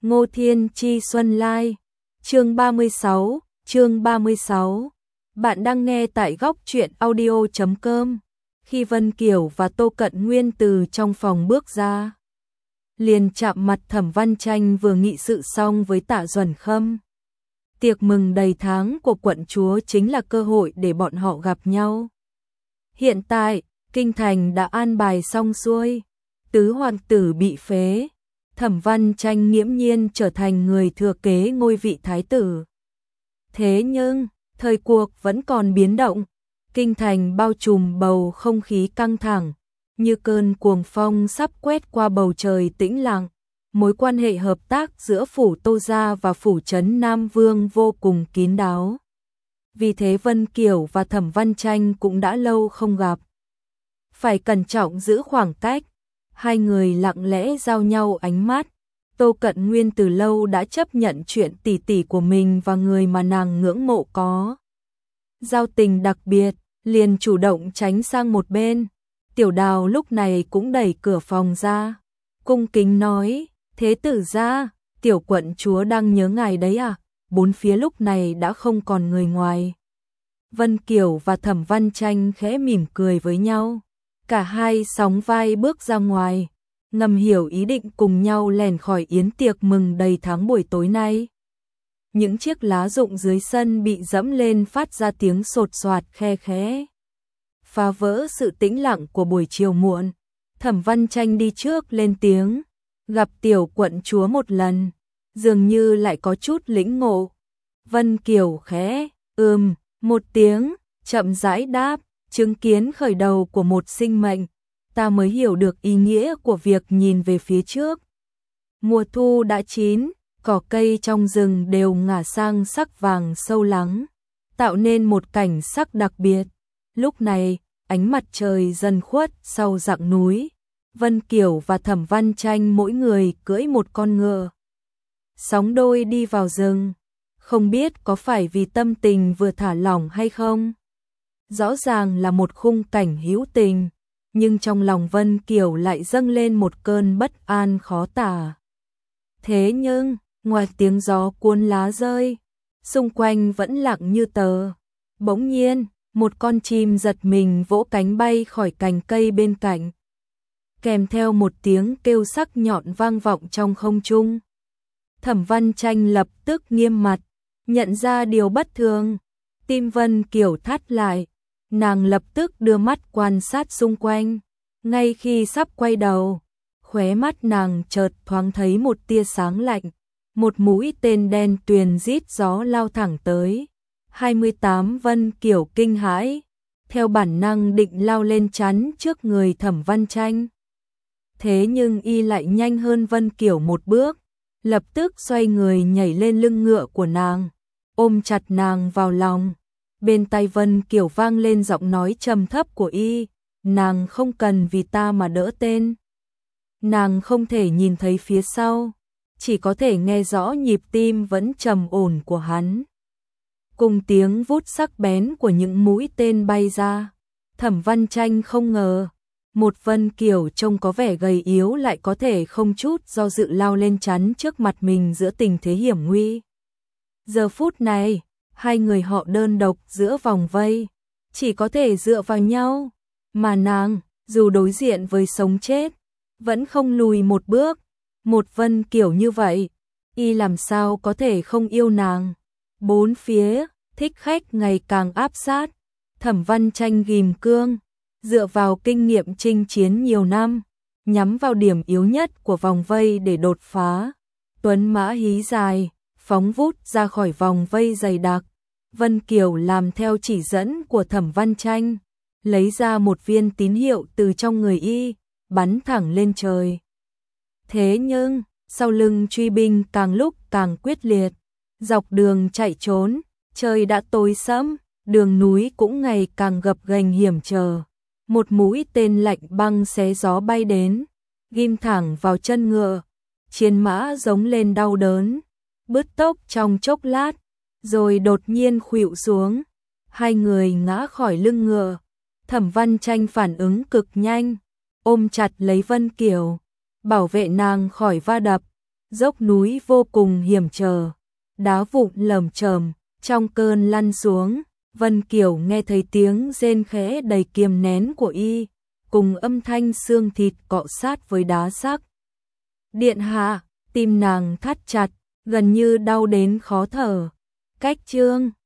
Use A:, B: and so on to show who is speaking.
A: Ngô Thiên Chi Xuân Lai. Chương 36. Bạn đang nghe tại góc truyện audio.com. Khi Vân Kiều và Tô Cận Nguyên từ trong phòng bước ra, liền chạm mặt Thẩm Văn Tranh vừa nghị sự xong với Tạ Duẩn Khâm. Tiệc mừng đầy tháng của quận chúa chính là cơ hội để bọn họ gặp nhau. Hiện tại, kinh thành đã an bài xong xuôi, tứ hoàng tử bị phế, Thẩm Văn Tranh nghiễm nhiên trở thành người thừa kế ngôi vị thái tử. Thế nhưng, thời cuộc vẫn còn biến động, kinh thành bao trùm bầu không khí căng thẳng, như cơn cuồng phong sắp quét qua bầu trời tĩnh lặng. Mối quan hệ hợp tác giữa phủ Tô Gia và phủ trấn Nam Vương vô cùng kín đáo. Vì thế Vân Kiều và Thẩm Văn Tranh cũng đã lâu không gặp. Phải cẩn trọng giữ khoảng cách, hai người lặng lẽ giao nhau ánh mắt. Tô Cận Nguyên từ lâu đã chấp nhận chuyện tỷ tỷ của mình và người mà nàng ngưỡng mộ có giao tình đặc biệt, liền chủ động tránh sang một bên. Tiểu Đào lúc này cũng đẩy cửa phòng ra, cung kính nói: "Thế tử gia, tiểu quận chúa đang nhớ ngài đấy à?" Bốn phía lúc này đã không còn người ngoài. Vân Kiều và Thẩm Văn Tranh khẽ mỉm cười với nhau, cả hai sóng vai bước ra ngoài, ngầm hiểu ý định cùng nhau lẻn khỏi yến tiệc mừng đầy tháng buổi tối nay. Những chiếc lá rụng dưới sân bị dẫm lên phát ra tiếng sột soạt khe khẽ, phá vỡ sự tĩnh lặng của buổi chiều muộn. Thẩm Văn Tranh đi trước lên tiếng: "Gặp tiểu quận chúa một lần, dường như lại có chút lĩnh ngộ." Vân Kiều khẽ một tiếng, chậm rãi đáp: "Chứng kiến khởi đầu của một sinh mệnh, ta mới hiểu được ý nghĩa của việc nhìn về phía trước." Mùa thu đã chín, cỏ cây trong rừng đều ngả sang sắc vàng sâu lắng, tạo nên một cảnh sắc đặc biệt. Lúc này, ánh mặt trời dần khuất sau rặng núi. Vân Kiều và Thẩm Văn Tranh mỗi người cưỡi một con ngựa, sóng đôi đi vào rừng. Không biết có phải vì tâm tình vừa thả lỏng hay không, rõ ràng là một khung cảnh hữu tình, nhưng trong lòng Vân Kiều lại dâng lên một cơn bất an khó tả. Thế nhưng, ngoài tiếng gió cuốn lá rơi, xung quanh vẫn lặng như tờ. Bỗng nhiên, một con chim giật mình vỗ cánh bay khỏi cành cây bên cạnh, kèm theo một tiếng kêu sắc nhọn vang vọng trong không trung. Thẩm Văn Tranh lập tức nghiêm mặt, nhận ra điều bất thường. Tim Vân Kiều thắt lại, nàng lập tức đưa mắt quan sát xung quanh. Ngay khi sắp quay đầu, khóe mắt nàng chợt thoáng thấy một tia sáng lạnh, một mũi tên đen tuyền rít gió lao thẳng tới. 28 Vân Kiều kinh hãi, theo bản năng định lao lên chắn trước người Thẩm Văn Tranh. Thế nhưng y lại nhanh hơn Vân Kiều một bước, lập tức xoay người nhảy lên lưng ngựa của nàng, ôm chặt nàng vào lòng. Bên tai Vân Kiều vang lên giọng nói trầm thấp của y: "Nàng không cần vì ta mà đỡ tên." Nàng không thể nhìn thấy phía sau, chỉ có thể nghe rõ nhịp tim vẫn trầm ổn của hắn, cùng tiếng vút sắc bén của những mũi tên bay ra. Thẩm Văn Tranh không ngờ, một Vân Kiều trông có vẻ gầy yếu lại có thể không chút do dự lao lên chắn trước mặt mình giữa tình thế hiểm nguy. Giờ phút này, hai người họ đơn độc giữa vòng vây, chỉ có thể dựa vào nhau, mà nàng, dù đối diện với sống chết, vẫn không lùi một bước. Một Vân Kiều như vậy, y làm sao có thể không yêu nàng. Bốn phía, thích khách ngày càng áp sát. Thẩm Văn Tranh ghim cương, dựa vào kinh nghiệm chinh chiến nhiều năm, nhắm vào điểm yếu nhất của vòng vây để đột phá. Tuấn mã hí dài, phóng vút ra khỏi vòng vây dày đặc. Vân Kiều làm theo chỉ dẫn của Thẩm Văn Tranh, lấy ra một viên tín hiệu từ trong người y, bắn thẳng lên trời. Thế nhưng, sau lưng truy binh càng lúc càng quyết liệt. Dọc đường chạy trốn, trời đã tối sẫm, đường núi cũng ngày càng gập ghềnh hiểm trở. Một mũi tên lạnh băng xé gió bay đến, ghim thẳng vào chân ngựa. Chiến mã giống lên đau đớn, bứt tốc trong chốc lát, rồi đột nhiên khuỵu xuống. Hai người ngã khỏi lưng ngựa. Thẩm Văn Tranh phản ứng cực nhanh, ôm chặt lấy Vân Kiều, bảo vệ nàng khỏi va đập, Dốc núi vô cùng hiểm trở, đá vụn lởm chởm, trong cơn lăn xuống, Vân Kiều nghe thấy tiếng rên khẽ đầy kiềm nén của y, cùng âm thanh xương thịt cọ sát với đá sắc. Điện hạ, tim nàng thắt chặt, gần như đau đến khó thở. Cách chương